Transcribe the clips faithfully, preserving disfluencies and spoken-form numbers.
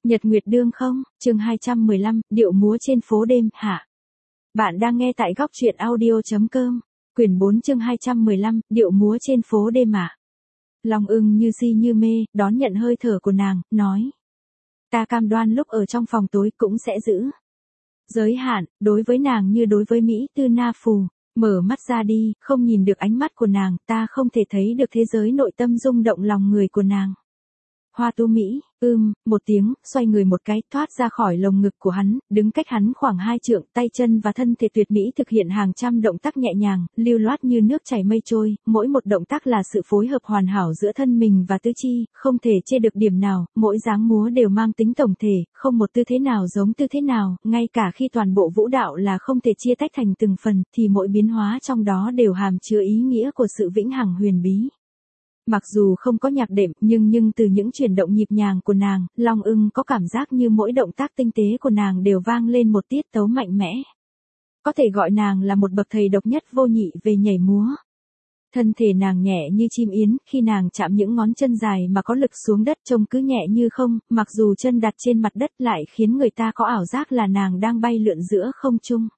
Nhật Nguyệt Đương không, chương hai trăm mười lăm, điệu múa trên phố đêm, hạ. Bạn đang nghe tại góc truyện audio.com, quyển bốn chương hai trăm mười lăm, điệu múa trên phố đêm ạ. Long Ưng như si như mê, đón nhận hơi thở của nàng, nói. Ta cam đoan lúc ở trong phòng tối cũng sẽ giữ giới hạn, đối với nàng như đối với Mỹ Tư Na Phù. Mở mắt ra đi, không nhìn được ánh mắt của nàng, ta không thể thấy được thế giới nội tâm rung động lòng người của nàng. Hoa Tú Mỹ, ưm, một tiếng, xoay người một cái, thoát ra khỏi lồng ngực của hắn, đứng cách hắn khoảng hai trượng, tay chân và thân thể tuyệt mỹ thực hiện hàng trăm động tác nhẹ nhàng, lưu loát như nước chảy mây trôi, mỗi một động tác là sự phối hợp hoàn hảo giữa thân mình và tứ chi, không thể chê được điểm nào, mỗi dáng múa đều mang tính tổng thể, không một tư thế nào giống tư thế nào, ngay cả khi toàn bộ vũ đạo là không thể chia tách thành từng phần, thì mỗi biến hóa trong đó đều hàm chứa ý nghĩa của sự vĩnh hằng huyền bí. Mặc dù không có nhạc đệm, nhưng nhưng từ những chuyển động nhịp nhàng của nàng, Long Ưng có cảm giác như mỗi động tác tinh tế của nàng đều vang lên một tiết tấu mạnh mẽ. Có thể gọi nàng là một bậc thầy độc nhất vô nhị về nhảy múa. Thân thể nàng nhẹ như chim yến, khi nàng chạm những ngón chân dài mà có lực xuống đất trông cứ nhẹ như không, mặc dù chân đặt trên mặt đất lại khiến người ta có ảo giác là nàng đang bay lượn giữa không trung.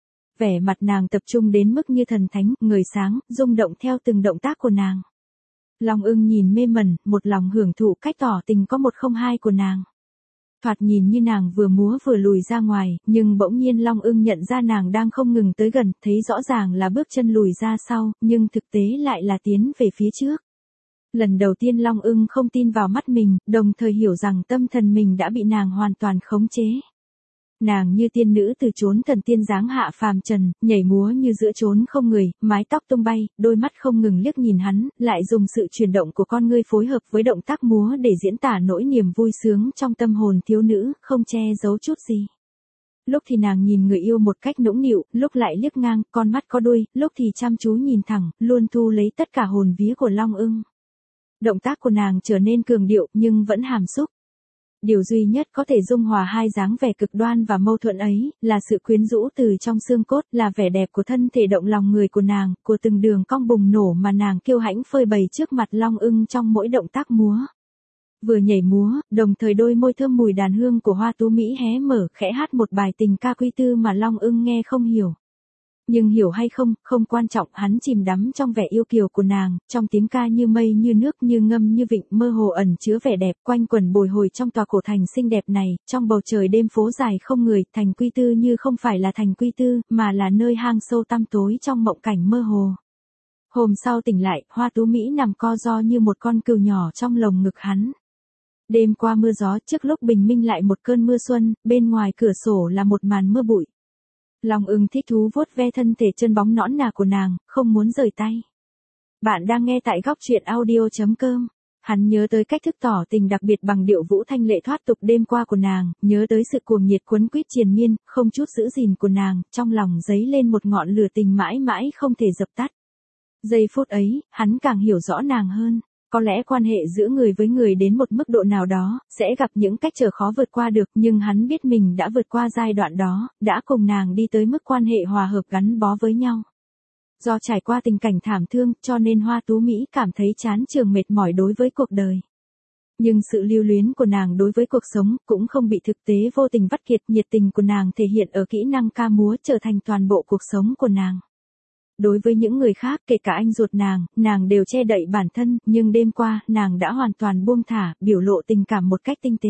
Vẻ mặt nàng tập trung đến mức như thần thánh, người sáng, rung động theo từng động tác của nàng. Long Ưng nhìn mê mẩn, một lòng hưởng thụ cách tỏ tình có một không hai của nàng. Thoạt nhìn như nàng vừa múa vừa lùi ra ngoài, nhưng bỗng nhiên Long Ưng nhận ra nàng đang không ngừng tới gần, thấy rõ ràng là bước chân lùi ra sau, nhưng thực tế lại là tiến về phía trước. Lần đầu tiên Long Ưng không tin vào mắt mình, đồng thời hiểu rằng tâm thần mình đã bị nàng hoàn toàn khống chế. Nàng như tiên nữ từ chốn thần tiên dáng hạ phàm trần, nhảy múa như giữa chốn không người, mái tóc tung bay, đôi mắt không ngừng liếc nhìn hắn, lại dùng sự chuyển động của con ngươi phối hợp với động tác múa để diễn tả nỗi niềm vui sướng trong tâm hồn thiếu nữ, không che giấu chút gì. Lúc thì nàng nhìn người yêu một cách nũng nịu, lúc lại liếc ngang, con mắt có đuôi, lúc thì chăm chú nhìn thẳng, luôn thu lấy tất cả hồn vía của Long Ưng. Động tác của nàng trở nên cường điệu, nhưng vẫn hàm xúc. Điều duy nhất có thể dung hòa hai dáng vẻ cực đoan và mâu thuẫn ấy, là sự quyến rũ từ trong xương cốt, là vẻ đẹp của thân thể động lòng người của nàng, của từng đường cong bùng nổ mà nàng kiêu hãnh phơi bày trước mặt Long Ưng trong mỗi động tác múa. Vừa nhảy múa, đồng thời đôi môi thơm mùi đàn hương của Hoa Tú Mỹ hé mở, khẽ hát một bài tình ca quy tư mà Long Ưng nghe không hiểu. Nhưng hiểu hay không, không quan trọng, hắn chìm đắm trong vẻ yêu kiều của nàng, trong tiếng ca như mây như nước như ngâm như vịnh, mơ hồ ẩn chứa vẻ đẹp, quanh quẩn bồi hồi trong tòa cổ thành xinh đẹp này, trong bầu trời đêm phố dài không người, thành Quy Tư như không phải là thành Quy Tư, mà là nơi hang sâu tăm tối trong mộng cảnh mơ hồ. Hôm sau tỉnh lại, Hoa Tú Mỹ nằm co ro như một con cừu nhỏ trong lồng ngực hắn. Đêm qua mưa gió, trước lúc bình minh lại một cơn mưa xuân, bên ngoài cửa sổ là một màn mưa bụi. Long Ưng thích thú vuốt ve thân thể chân bóng nõn nà của nàng, không muốn rời tay. Bạn đang nghe tại góc truyện audio.com. Hắn nhớ tới cách thức tỏ tình đặc biệt bằng điệu vũ thanh lệ thoát tục đêm qua của nàng, nhớ tới sự cuồng nhiệt quấn quýt triền miên, không chút giữ gìn của nàng, trong lòng dấy lên một ngọn lửa tình mãi mãi không thể dập tắt. Giây phút ấy, hắn càng hiểu rõ nàng hơn. Có lẽ quan hệ giữa người với người đến một mức độ nào đó, sẽ gặp những cách trở khó vượt qua được, nhưng hắn biết mình đã vượt qua giai đoạn đó, đã cùng nàng đi tới mức quan hệ hòa hợp gắn bó với nhau. Do trải qua tình cảnh thảm thương, cho nên Hoa Tú Mỹ cảm thấy chán chường mệt mỏi đối với cuộc đời. Nhưng sự lưu luyến của nàng đối với cuộc sống, cũng không bị thực tế vô tình vắt kiệt, nhiệt tình của nàng thể hiện ở kỹ năng ca múa trở thành toàn bộ cuộc sống của nàng. Đối với những người khác, kể cả anh ruột nàng, nàng đều che đậy bản thân, nhưng đêm qua, nàng đã hoàn toàn buông thả, biểu lộ tình cảm một cách tinh tế.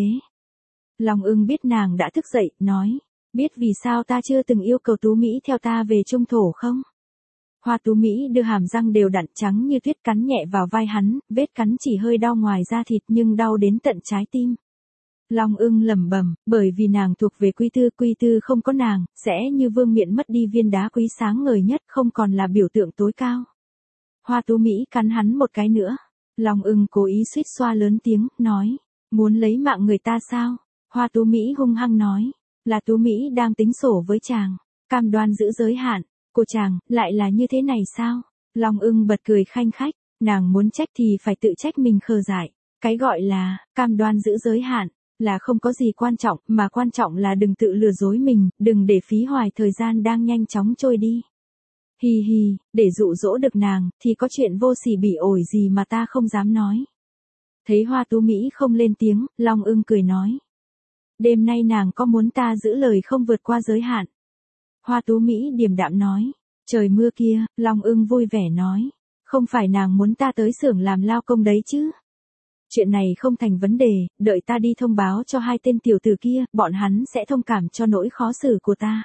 Long Ưng biết nàng đã thức dậy, nói, biết vì sao ta chưa từng yêu cầu Tú Mỹ theo ta về Trung Thổ không? Hoa Tú Mỹ đưa hàm răng đều đặn trắng như tuyết cắn nhẹ vào vai hắn, vết cắn chỉ hơi đau ngoài da thịt nhưng đau đến tận trái tim. Long Ưng lẩm bẩm, bởi vì nàng thuộc về Quy Tư, Quy Tư không có nàng, sẽ như vương miện mất đi viên đá quý sáng ngời nhất, không còn là biểu tượng tối cao. Hoa Tú Mỹ cắn hắn một cái nữa. Long Ưng cố ý suýt xoa lớn tiếng, nói, muốn lấy mạng người ta sao? Hoa Tú Mỹ hung hăng nói, là Tú Mỹ đang tính sổ với chàng, cam đoan giữ giới hạn, của chàng, lại là như thế này sao? Long Ưng bật cười khanh khách, nàng muốn trách thì phải tự trách mình khờ dại, cái gọi là, cam đoan giữ giới hạn. Là không có gì quan trọng, mà quan trọng là đừng tự lừa dối mình, đừng để phí hoài thời gian đang nhanh chóng trôi đi. Hi hi, để dụ dỗ được nàng, thì có chuyện vô sỉ bỉ ổi gì mà ta không dám nói. Thấy Hoa Tú Mỹ không lên tiếng, Long Ưng cười nói. Đêm nay nàng có muốn ta giữ lời không vượt qua giới hạn? Hoa Tú Mỹ điềm đạm nói. Trời mưa kia, Long Ưng vui vẻ nói. Không phải nàng muốn ta tới xưởng làm lao công đấy chứ? Chuyện này không thành vấn đề, đợi ta đi thông báo cho hai tên tiểu tử kia, bọn hắn sẽ thông cảm cho nỗi khó xử của ta.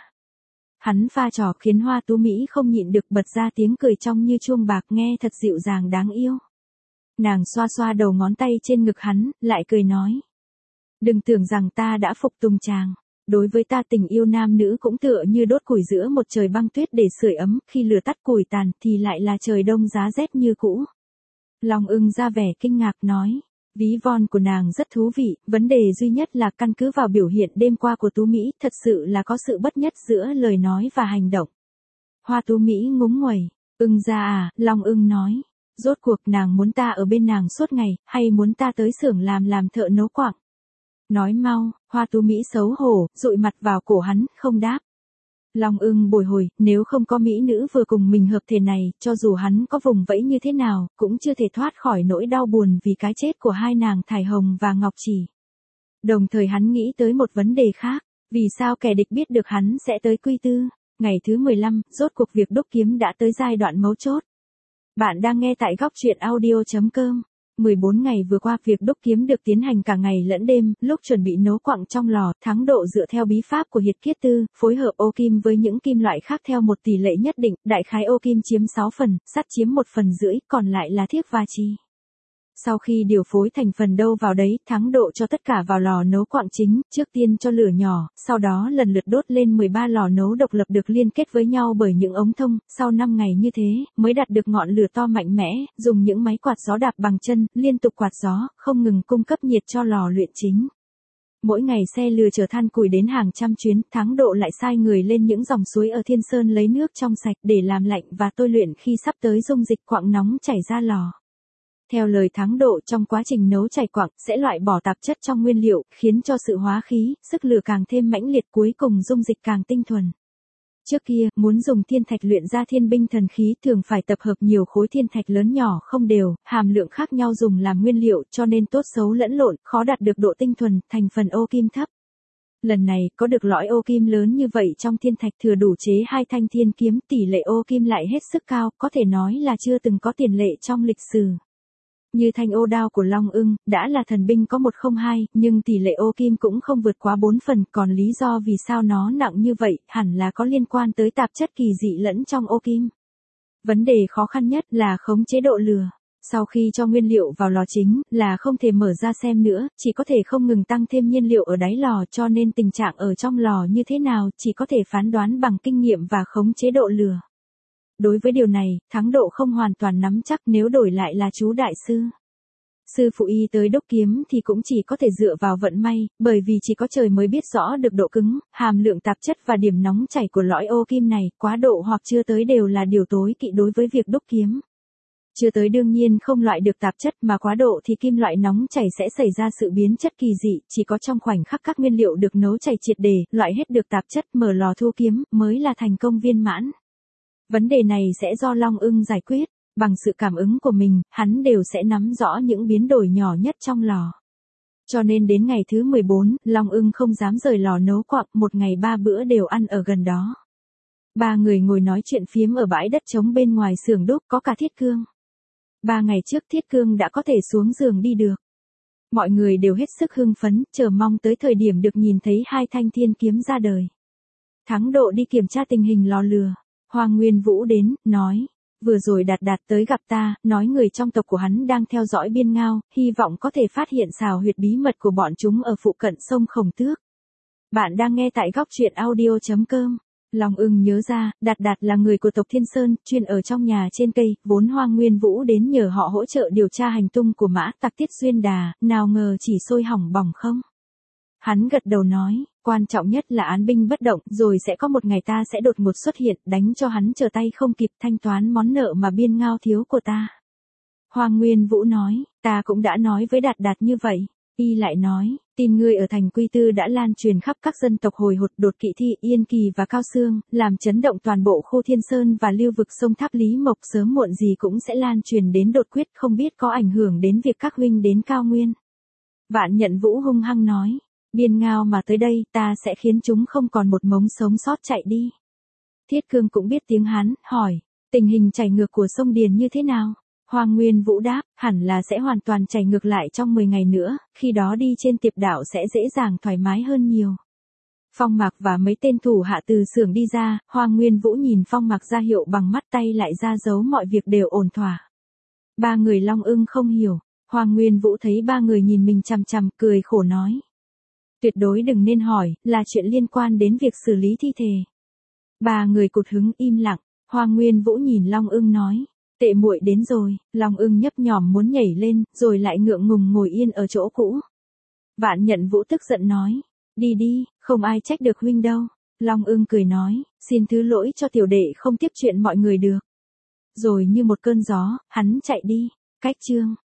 Hắn pha trò khiến Hoa Tú Mỹ không nhịn được bật ra tiếng cười trong như chuông bạc nghe thật dịu dàng đáng yêu. Nàng xoa xoa đầu ngón tay trên ngực hắn, lại cười nói. Đừng tưởng rằng ta đã phục tùng chàng. Đối với ta tình yêu nam nữ cũng tựa như đốt củi giữa một trời băng tuyết để sưởi ấm, khi lửa tắt củi tàn thì lại là trời đông giá rét như cũ. Long Ưng ra vẻ kinh ngạc nói. Ví von của nàng rất thú vị, vấn đề duy nhất là căn cứ vào biểu hiện đêm qua của Tú Mỹ, thật sự là có sự bất nhất giữa lời nói và hành động. Hoa Tú Mỹ ngúng nguẩy. Ưng ra à, Long Ưng nói. Rốt cuộc nàng muốn ta ở bên nàng suốt ngày, hay muốn ta tới xưởng làm làm thợ nấu quặng? Nói mau. Hoa Tú Mỹ xấu hổ, dụi mặt vào cổ hắn, không đáp. Long Ưng bồi hồi, nếu không có mỹ nữ vừa cùng mình hợp thể này, cho dù hắn có vùng vẫy như thế nào, cũng chưa thể thoát khỏi nỗi đau buồn vì cái chết của hai nàng Thải Hồng và Ngọc Chỉ. Đồng thời hắn nghĩ tới một vấn đề khác, vì sao kẻ địch biết được hắn sẽ tới Quy Tư? Ngày thứ mười lăm, rốt cuộc việc đúc kiếm đã tới giai đoạn mấu chốt. Bạn đang nghe tại góc truyện audio chấm com. mười bốn ngày vừa qua, việc đúc kiếm được tiến hành cả ngày lẫn đêm, lúc chuẩn bị nấu quặng trong lò, Thắng Độ dựa theo bí pháp của Hiệt Kiết Tư, phối hợp ô kim với những kim loại khác theo một tỷ lệ nhất định, đại khái ô kim chiếm sáu phần, sắt chiếm một phần rưỡi, còn lại là thiếc và chì. Sau khi điều phối thành phần đâu vào đấy, Thắng Độ cho tất cả vào lò nấu quặng chính, trước tiên cho lửa nhỏ, sau đó lần lượt đốt lên mười ba lò nấu độc lập được liên kết với nhau bởi những ống thông, sau năm ngày như thế, mới đạt được ngọn lửa to mạnh mẽ, dùng những máy quạt gió đạp bằng chân, liên tục quạt gió, không ngừng cung cấp nhiệt cho lò luyện chính. Mỗi ngày xe lừa chở than củi đến hàng trăm chuyến, Thắng Độ lại sai người lên những dòng suối ở Thiên Sơn lấy nước trong sạch để làm lạnh và tôi luyện khi sắp tới dung dịch quặng nóng chảy ra lò. Theo lời Thắng Độ, trong quá trình nấu chảy quặng, sẽ loại bỏ tạp chất trong nguyên liệu, khiến cho sự hóa khí, sức lửa càng thêm mãnh liệt, cuối cùng dung dịch càng tinh thuần. Trước kia, muốn dùng thiên thạch luyện ra thiên binh thần khí thường phải tập hợp nhiều khối thiên thạch lớn nhỏ không đều, hàm lượng khác nhau dùng làm nguyên liệu, cho nên tốt xấu lẫn lộn, khó đạt được độ tinh thuần, thành phần ô kim thấp. Lần này, có được lõi ô kim lớn như vậy trong thiên thạch thừa đủ chế hai thanh thiên kiếm, tỷ lệ ô kim lại hết sức cao, có thể nói là chưa từng có tiền lệ trong lịch sử. Như thanh ô đao của Long Ưng, đã là thần binh có một không hai, nhưng tỷ lệ ô kim cũng không vượt quá bốn phần, còn lý do vì sao nó nặng như vậy, hẳn là có liên quan tới tạp chất kỳ dị lẫn trong ô kim. Vấn đề khó khăn nhất là khống chế độ lửa. Sau khi cho nguyên liệu vào lò chính, là không thể mở ra xem nữa, chỉ có thể không ngừng tăng thêm nhiên liệu ở đáy lò, cho nên tình trạng ở trong lò như thế nào, chỉ có thể phán đoán bằng kinh nghiệm và khống chế độ lửa. Đối với điều này, Thắng Độ không hoàn toàn nắm chắc, nếu đổi lại là chú đại sư. Sư phụ y tới đúc kiếm thì cũng chỉ có thể dựa vào vận may, bởi vì chỉ có trời mới biết rõ được độ cứng, hàm lượng tạp chất và điểm nóng chảy của lõi ô kim này, quá độ hoặc chưa tới đều là điều tối kỵ đối với việc đúc kiếm. Chưa tới đương nhiên không loại được tạp chất, mà quá độ thì kim loại nóng chảy sẽ xảy ra sự biến chất kỳ dị, chỉ có trong khoảnh khắc các nguyên liệu được nấu chảy triệt để, loại hết được tạp chất, mở lò thu kiếm, mới là thành công viên mãn. Vấn đề này sẽ do Long Ưng giải quyết, bằng sự cảm ứng của mình, hắn đều sẽ nắm rõ những biến đổi nhỏ nhất trong lò. Cho nên đến ngày thứ mười bốn, Long Ưng không dám rời lò nấu quặng, một ngày ba bữa đều ăn ở gần đó. Ba người ngồi nói chuyện phiếm ở bãi đất trống bên ngoài xưởng đúc, có cả Thiết Cương. Ba ngày trước Thiết Cương đã có thể xuống giường đi được. Mọi người đều hết sức hưng phấn, chờ mong tới thời điểm được nhìn thấy hai thanh thiên kiếm ra đời. Thắng Độ đi kiểm tra tình hình lò lửa. Hoàng Nguyên Vũ đến, nói, vừa rồi Đạt Đạt tới gặp ta, nói người trong tộc của hắn đang theo dõi Biên Ngao, hy vọng có thể phát hiện xào huyệt bí mật của bọn chúng ở phụ cận sông Khổng Tước. Bạn đang nghe tại góc truyện audio chấm com. Long Ưng nhớ ra, Đạt Đạt là người của tộc Thiên Sơn, chuyên ở trong nhà trên cây, vốn Hoàng Nguyên Vũ đến nhờ họ hỗ trợ điều tra hành tung của Mã Tặc Tiết Xuyên Đà, nào ngờ chỉ sôi hỏng bỏng không. Hắn gật đầu nói, quan trọng nhất là án binh bất động, rồi sẽ có một ngày ta sẽ đột ngột xuất hiện, đánh cho hắn trở tay không kịp, thanh toán món nợ mà Biên Ngao thiếu của ta. Hoàng Nguyên Vũ nói, ta cũng đã nói với Đạt Đạt như vậy. Y lại nói, tin ngươi ở thành Quy Tư đã lan truyền khắp các dân tộc hồi hột Đột Kỵ Thi, Yên Kỳ và Cao Xương, làm chấn động toàn bộ khu Thiên Sơn và lưu vực sông Tháp Lý Mộc, sớm muộn gì cũng sẽ lan truyền đến Đột Quyết, không biết có ảnh hưởng đến việc các huynh đến Cao Nguyên. Vạn Nhận Vũ hung hăng nói, Biên ngao mà tới đây, ta sẽ khiến chúng không còn một mống sống sót chạy đi. Thiết Cương cũng biết tiếng Hán, hỏi, tình hình chảy ngược của sông Điền như thế nào? Hoàng Nguyên Vũ đáp, hẳn là sẽ hoàn toàn chảy ngược lại trong mười ngày nữa, khi đó đi trên tiệp đạo sẽ dễ dàng thoải mái hơn nhiều. Phong Mạc và mấy tên thủ hạ từ xưởng đi ra, Hoàng Nguyên Vũ nhìn Phong Mạc ra hiệu bằng mắt tay lại ra dấu mọi việc đều ổn thỏa. Ba người Long Ưng không hiểu, Hoàng Nguyên Vũ thấy ba người nhìn mình chằm chằm, cười khổ nói. Tuyệt đối đừng nên hỏi, là chuyện liên quan đến việc xử lý thi thể. Ba người cụt hứng im lặng, Hoàng Nguyên Vũ nhìn Long Ưng nói. Tệ muội đến rồi, Long Ưng nhấp nhòm muốn nhảy lên, rồi lại ngượng ngùng ngồi yên ở chỗ cũ. Vạn Nhận Vũ tức giận nói. Đi đi, không ai trách được huynh đâu. Long Ưng cười nói, xin thứ lỗi cho tiểu đệ không tiếp chuyện mọi người được. Rồi như một cơn gió, hắn chạy đi. Cách chương